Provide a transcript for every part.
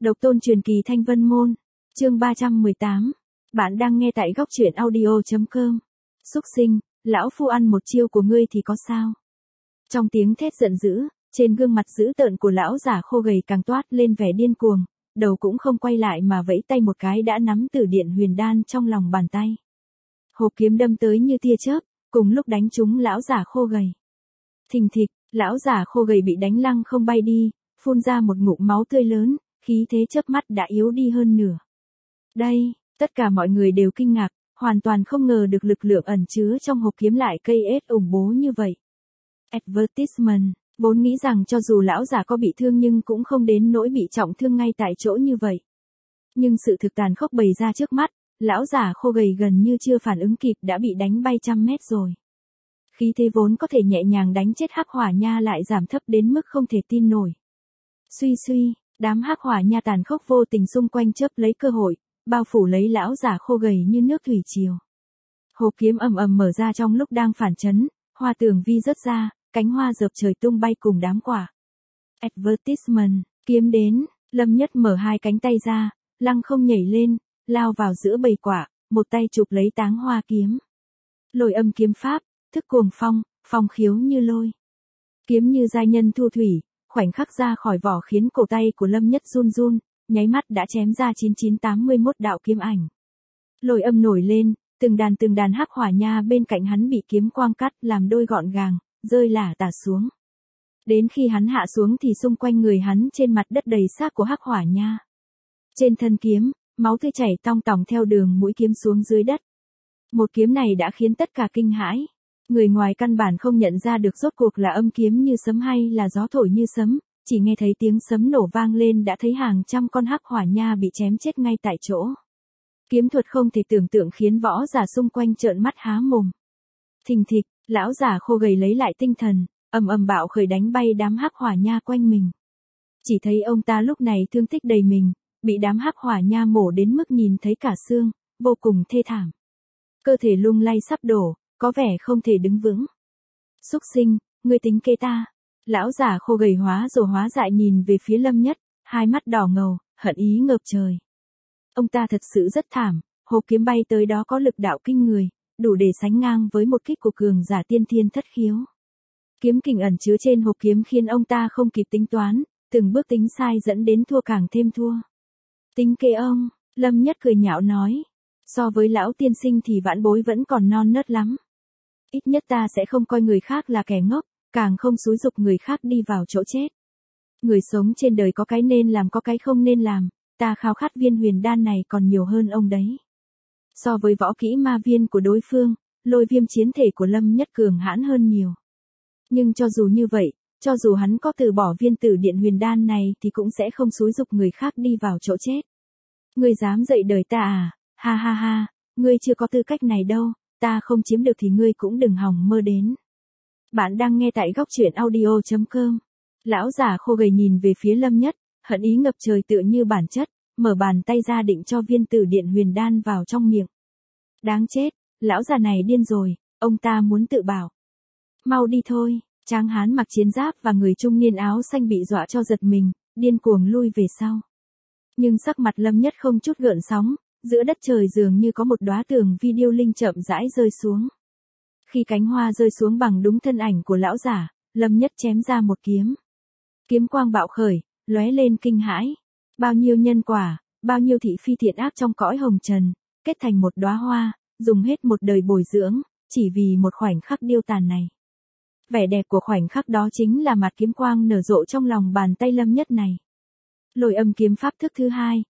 Độc tôn truyền kỳ Thanh Vân Môn. Chương 318. Bạn đang nghe tại góc truyện audio.com. Súc sinh, lão phu ăn một chiêu của ngươi thì có sao? Trong tiếng thét giận dữ, trên gương mặt dữ tợn của lão giả khô gầy càng toát lên vẻ điên cuồng, đầu cũng không quay lại mà vẫy tay một cái đã nắm Tử Điện Huyền Đan trong lòng bàn tay. Hộp kiếm đâm tới như tia chớp, cùng lúc đánh trúng lão giả khô gầy. Thình thịch, lão giả khô gầy bị đánh lăng không bay đi, phun ra một ngụm máu tươi lớn, khí thế chớp mắt đã yếu đi hơn nửa. Đây, tất cả mọi người đều kinh ngạc, hoàn toàn không ngờ được lực lượng ẩn chứa trong hộp kiếm lại cây ết ủng bố như vậy. Advertisement, vốn nghĩ rằng cho dù lão giả có bị thương nhưng cũng không đến nỗi bị trọng thương ngay tại chỗ như vậy. Nhưng sự thực tàn khốc bày ra trước mắt, lão giả khô gầy gần như chưa phản ứng kịp đã bị đánh bay trăm mét rồi. Khí thế vốn có thể nhẹ nhàng đánh chết Hắc Hỏa Nha lại giảm thấp đến mức không thể tin nổi. Suy suy, đám Hắc Hỏa Nha tàn khốc vô tình xung quanh chớp lấy cơ hội, bao phủ lấy lão giả khô gầy như nước thủy triều. Hộp kiếm ầm ầm mở ra trong lúc đang phản chấn, hoa tường vi rớt ra, cánh hoa dợp trời tung bay cùng đám quả. Advertisement, kiếm đến, Lâm Nhất mở hai cánh tay ra, lăng không nhảy lên, lao vào giữa bầy quả, một tay chụp lấy táng hoa kiếm. Lôi âm kiếm pháp, thức cuồng phong, phong khiếu như lôi. Kiếm như giai nhân thu thủy, khoảnh khắc ra khỏi vỏ khiến cổ tay của Lâm Nhất run run, nháy mắt đã chém ra 9981 đạo kiếm ảnh. Lôi âm nổi lên, từng đàn Hắc Hỏa Nha bên cạnh hắn bị kiếm quang cắt làm đôi gọn gàng, rơi lả tả xuống. Đến khi hắn hạ xuống thì xung quanh người hắn trên mặt đất đầy xác của Hắc Hỏa Nha. Trên thân kiếm, máu tươi chảy tong tòng theo đường mũi kiếm xuống dưới đất. Một kiếm này đã khiến tất cả kinh hãi. Người ngoài căn bản không nhận ra được rốt cuộc là âm kiếm như sấm hay là gió thổi như sấm, chỉ nghe thấy tiếng sấm nổ vang lên đã thấy hàng trăm con Hắc Hỏa Nha bị chém chết ngay tại chỗ. Kiếm thuật không thể tưởng tượng khiến võ giả xung quanh trợn mắt há mồm. Thình thịch, lão giả khô gầy lấy lại tinh thần, ầm ầm bạo khởi đánh bay đám Hắc Hỏa Nha quanh mình. Chỉ thấy ông ta lúc này thương tích đầy mình, bị đám Hắc Hỏa Nha mổ đến mức nhìn thấy cả xương, vô cùng thê thảm. Cơ thể lung lay sắp đổ, có vẻ không thể đứng vững. Súc sinh, ngươi tính kế ta. Lão giả khô gầy hóa rồi hóa dại nhìn về phía Lâm Nhất, hai mắt đỏ ngầu, hận ý ngập trời. Ông ta thật sự rất thảm, hộp kiếm bay tới đó có lực đạo kinh người, đủ để sánh ngang với một kích của cường giả tiên thiên thất khiếu. Kiếm kình ẩn chứa trên hộp kiếm khiến ông ta không kịp tính toán, từng bước tính sai dẫn đến thua càng thêm thua. Tính kế ông, Lâm Nhất cười nhạo nói. So với lão tiên sinh thì vãn bối vẫn còn non nớt lắm. Ít nhất ta sẽ không coi người khác là kẻ ngốc, càng không xúi giục người khác đi vào chỗ chết. Người sống trên đời có cái nên làm có cái không nên làm, ta khao khát viên huyền đan này còn nhiều hơn ông đấy. So với võ kỹ ma viên của đối phương, lôi viêm chiến thể của Lâm Nhất cường hãn hơn nhiều. Nhưng cho dù như vậy, cho dù hắn có từ bỏ viên Tử Điện Huyền Đan này thì cũng sẽ không xúi giục người khác đi vào chỗ chết. Ngươi dám dậy đời ta à? Ha ha ha, ngươi chưa có tư cách này đâu, ta không chiếm được thì ngươi cũng đừng hòng mơ đến. Bạn đang nghe tại góc truyện audio.com. Lão già khô gầy nhìn về phía Lâm Nhất, hận ý ngập trời tựa như bản chất, mở bàn tay ra định cho viên Tử Điện Huyền Đan vào trong miệng. Đáng chết, lão già này điên rồi, ông ta muốn tự bảo. Mau đi thôi, tráng hán mặc chiến giáp và người trung niên áo xanh bị dọa cho giật mình, điên cuồng lui về sau. Nhưng sắc mặt Lâm Nhất không chút gợn sóng. Giữa đất trời dường như có một đóa tường vi điêu linh chậm rãi rơi xuống. Khi cánh hoa rơi xuống bằng đúng thân ảnh của lão giả, Lâm Nhất chém ra một kiếm. Kiếm quang bạo khởi, lóe lên kinh hãi. Bao nhiêu nhân quả, bao nhiêu thị phi thiện ác trong cõi hồng trần, kết thành một đóa hoa, dùng hết một đời bồi dưỡng, chỉ vì một khoảnh khắc điêu tàn này. Vẻ đẹp của khoảnh khắc đó chính là mặt kiếm quang nở rộ trong lòng bàn tay Lâm Nhất này. Lôi âm kiếm pháp thức thứ hai,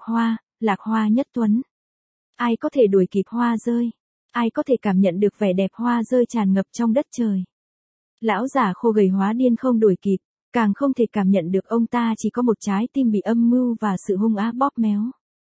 Lạc hoa nhất tuấn. Ai có thể đuổi kịp hoa rơi? Ai có thể cảm nhận được vẻ đẹp hoa rơi tràn ngập trong đất trời? Lão giả khô gầy hóa điên không đuổi kịp, càng không thể cảm nhận được ông ta chỉ có một trái tim bị âm mưu và sự hung ác bóp méo.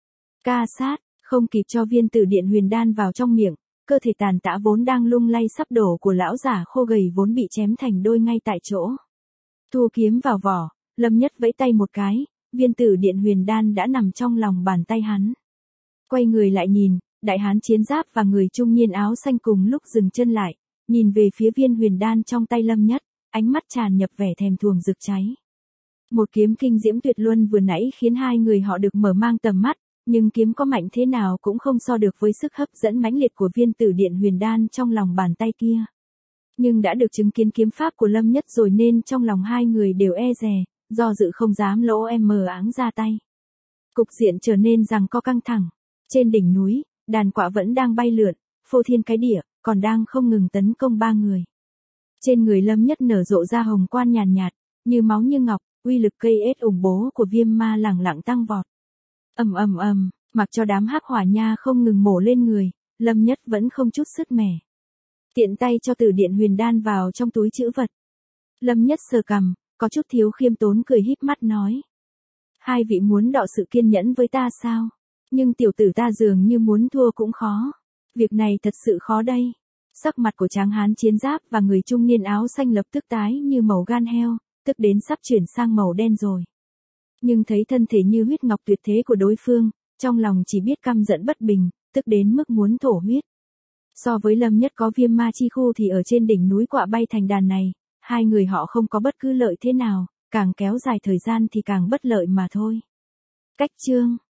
Ca sát, không kịp cho viên Tử Điện Huyền Đan vào trong miệng, cơ thể tàn tã vốn đang lung lay sắp đổ của lão giả khô gầy vốn bị chém thành đôi ngay tại chỗ. Thu kiếm vào vỏ, Lâm Nhất vẫy tay một cái. Viên Tử Điện Huyền Đan đã nằm trong lòng bàn tay hắn. Quay người lại nhìn, đại hán chiến giáp và người trung niên áo xanh cùng lúc dừng chân lại, nhìn về phía viên huyền đan trong tay Lâm Nhất, ánh mắt tràn nhập vẻ thèm thuồng rực cháy. Một kiếm kinh diễm tuyệt luân vừa nãy khiến hai người họ được mở mang tầm mắt, nhưng kiếm có mạnh thế nào cũng không so được với sức hấp dẫn mãnh liệt của viên tử điện huyền đan trong lòng bàn tay kia. Nhưng đã được chứng kiến kiếm pháp của Lâm Nhất rồi nên trong lòng hai người đều e dè, do dự không dám lỗ mờ áng ra tay. Cục diện trở nên giằng co căng thẳng. Trên đỉnh núi, đàn quạ vẫn đang bay lượn, phô thiên cái địa, còn đang không ngừng tấn công ba người. Trên người Lâm Nhất nở rộ ra hồng quang nhàn nhạt, như máu như ngọc, uy lực cây ết ủng bố của viêm ma lẳng lặng tăng vọt. Ầm ầm ầm, mặc cho đám hắc hỏa nha không ngừng mổ lên người, Lâm Nhất vẫn không chút sứt mẻ. Tiện tay cho tử điện huyền đan vào trong túi trữ vật. Lâm Nhất sờ cằm, có chút thiếu khiêm tốn cười híp mắt nói. Hai vị muốn đọ sự kiên nhẫn với ta sao? Nhưng tiểu tử ta dường như muốn thua cũng khó. Việc này thật sự khó đây. Sắc mặt của tráng hán chiến giáp và người trung niên áo xanh lập tức tái như màu gan heo, tức đến sắp chuyển sang màu đen rồi. Nhưng thấy thân thể như huyết ngọc tuyệt thế của đối phương, trong lòng chỉ biết căm giận bất bình, tức đến mức muốn thổ huyết. So với Lâm Nhất có viêm ma chi khu thì ở trên đỉnh núi quạ bay thành đàn này, hai người họ không có bất cứ lợi thế nào, càng kéo dài thời gian thì càng bất lợi mà thôi. Cách chương